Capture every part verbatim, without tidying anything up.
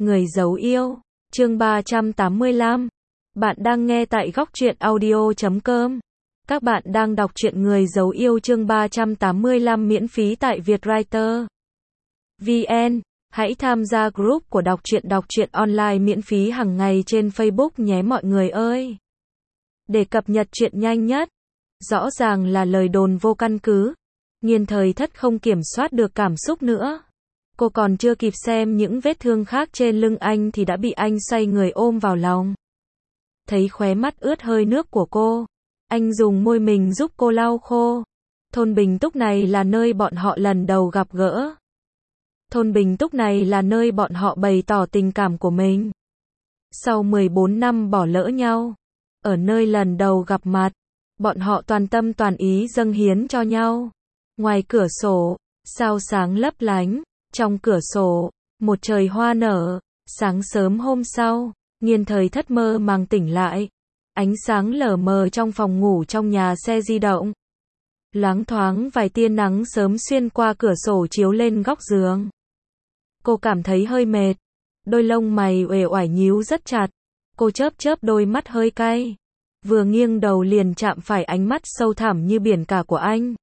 Người giấu yêu, chương ba trăm tám mươi lăm. Bạn đang nghe tại góc truyện audio chấm com. Các bạn đang đọc truyện Người giấu yêu chương ba trăm tám mươi lăm miễn phí tại Vietwriter vê en. Hãy tham gia group của đọc truyện đọc truyện online miễn phí hàng ngày trên Facebook nhé mọi người ơi. Để cập nhật truyện nhanh nhất. Rõ ràng là lời đồn vô căn cứ. Nghiên Thời Thất không kiểm soát được cảm xúc nữa. Cô còn chưa kịp xem những vết thương khác trên lưng anh thì đã bị anh xoay người ôm vào lòng. Thấy khóe mắt ướt hơi nước của cô, anh dùng môi mình giúp cô lau khô. Thôn Bình Túc này là nơi bọn họ lần đầu gặp gỡ. Thôn Bình Túc này là nơi bọn họ bày tỏ tình cảm của mình. Sau mười bốn năm bỏ lỡ nhau, ở nơi lần đầu gặp mặt, bọn họ toàn tâm toàn ý dâng hiến cho nhau. Ngoài cửa sổ, sao sáng lấp lánh. Trong cửa sổ, một trời hoa nở. Sáng sớm hôm sau, Nghiên Thời Thất mơ màng tỉnh lại. Ánh sáng lờ mờ trong phòng ngủ trong nhà xe di động. Loáng thoáng vài tia nắng sớm xuyên qua cửa sổ chiếu lên góc giường. Cô cảm thấy hơi mệt. Đôi lông mày uể oải nhíu rất chặt. Cô chớp chớp đôi mắt hơi cay. Vừa nghiêng đầu liền chạm phải ánh mắt sâu thẳm như biển cả của anh.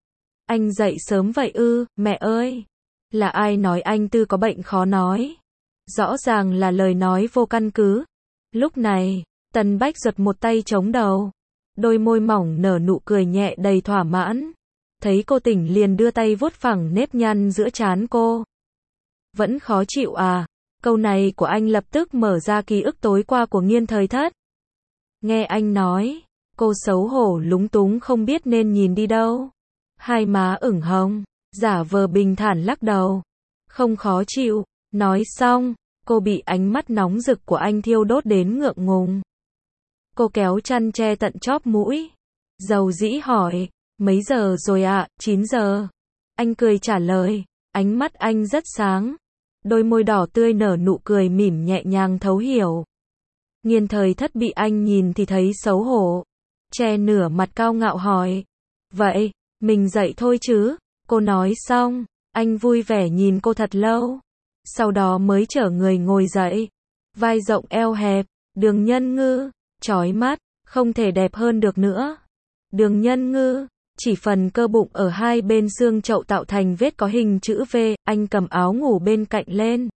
Anh dậy sớm vậy ư, mẹ ơi. Là ai nói anh Tư có bệnh khó nói? Rõ ràng là lời nói vô căn cứ. Lúc này, Tần Bách giật một tay chống đầu. Đôi môi mỏng nở nụ cười nhẹ đầy thỏa mãn. Thấy cô tỉnh liền đưa tay vuốt phẳng nếp nhăn giữa trán cô. Vẫn khó chịu à? Câu này của anh lập tức mở ra ký ức tối qua của Nghiên Thời Thất. Nghe anh nói, cô xấu hổ lúng túng không biết nên nhìn đi đâu. Hai má ửng hồng. Giả vờ bình thản lắc đầu. Không khó chịu. Nói xong, cô bị ánh mắt nóng rực của anh thiêu đốt đến ngượng ngùng. Cô kéo chăn che tận chóp mũi. Dầu dĩ hỏi, mấy giờ rồi ạ? À? chín giờ. Anh cười trả lời, ánh mắt anh rất sáng. Đôi môi đỏ tươi nở nụ cười mỉm nhẹ nhàng thấu hiểu. Nghiên Thời Thất bị anh nhìn thì thấy xấu hổ. Che nửa mặt cao ngạo hỏi. Vậy, mình dậy thôi chứ? Cô nói xong, anh vui vẻ nhìn cô thật lâu. Sau đó mới chở người ngồi dậy. Vai rộng eo hẹp, đường nhân ngư, chói mắt, không thể đẹp hơn được nữa. Đường nhân ngư, chỉ phần cơ bụng ở hai bên xương chậu tạo thành vết có hình chữ V, anh cầm áo ngủ bên cạnh lên.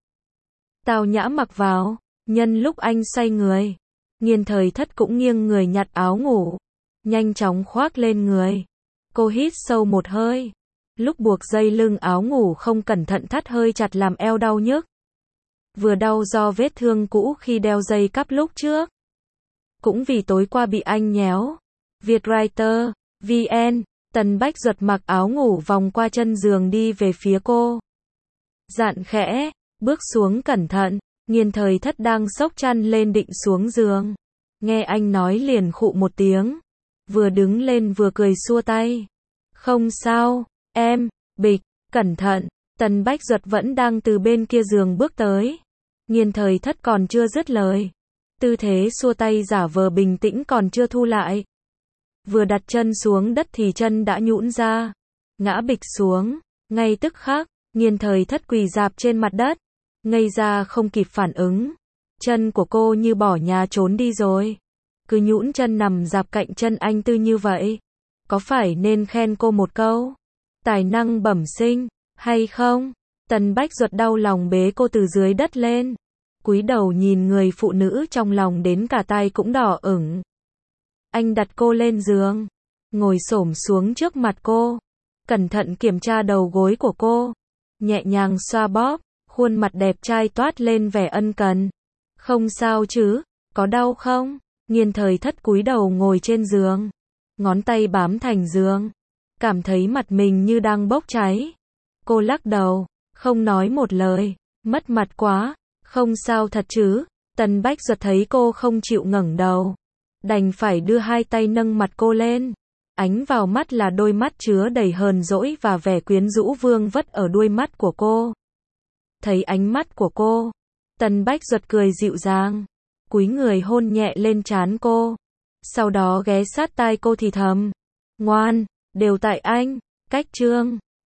Tao nhã mặc vào, nhân lúc anh xoay người. Nghiên Thời Thất cũng nghiêng người nhặt áo ngủ. Nhanh chóng khoác lên người. Cô hít sâu một hơi. Lúc buộc dây lưng áo ngủ không cẩn thận thắt hơi chặt làm eo đau nhức. Vừa đau do vết thương cũ khi đeo dây cắp lúc trước. Cũng vì tối qua bị anh nhéo. Vietwriter vê en. Tần Bách giật mặc áo ngủ vòng qua chân giường đi về phía cô. Dặn khẽ, bước xuống cẩn thận. Nghiên Thời Thất đang xốc chăn lên định xuống giường. Nghe anh nói liền khụ một tiếng. Vừa đứng lên vừa cười xua tay. Không sao. Em, bịch, cẩn thận. Tần Bách Duật vẫn đang từ bên kia giường bước tới. Nghiên Thời Thất còn chưa dứt lời. Tư thế xua tay giả vờ bình tĩnh còn chưa thu lại. Vừa đặt chân xuống đất thì chân đã nhũn ra. Ngã bịch xuống. Ngay tức khắc, Nghiên Thời Thất quỳ rạp trên mặt đất. Ngây ra không kịp phản ứng. Chân của cô như bỏ nhà trốn đi rồi. Cứ nhũn chân nằm rạp cạnh chân anh Tư như vậy. Có phải nên khen cô một câu? Tài năng bẩm sinh, hay không? Tần Bách Duật đau lòng bế cô từ dưới đất lên. Cúi đầu nhìn người phụ nữ trong lòng đến cả tay cũng đỏ ửng. Anh đặt cô lên giường. Ngồi xổm xuống trước mặt cô. Cẩn thận kiểm tra đầu gối của cô. Nhẹ nhàng xoa bóp. Khuôn mặt đẹp trai toát lên vẻ ân cần. Không sao chứ? Có đau không? Nghiên Thời Thất cúi đầu ngồi trên giường. Ngón tay bám thành giường. Cảm thấy mặt mình như đang bốc cháy. Cô lắc đầu, không nói một lời, mất mặt quá. Không sao thật chứ? Tần Bách Duật thấy cô không chịu ngẩng đầu. Đành phải đưa hai tay nâng mặt cô lên. Ánh vào mắt là đôi mắt chứa đầy hờn dỗi và vẻ quyến rũ vương vất ở đuôi mắt của cô. Thấy ánh mắt của cô, Tần Bách Duật cười dịu dàng. Cúi người hôn nhẹ lên trán cô. Sau đó ghé sát tai cô thì thầm. Ngoan. Đều tại anh, cách chương.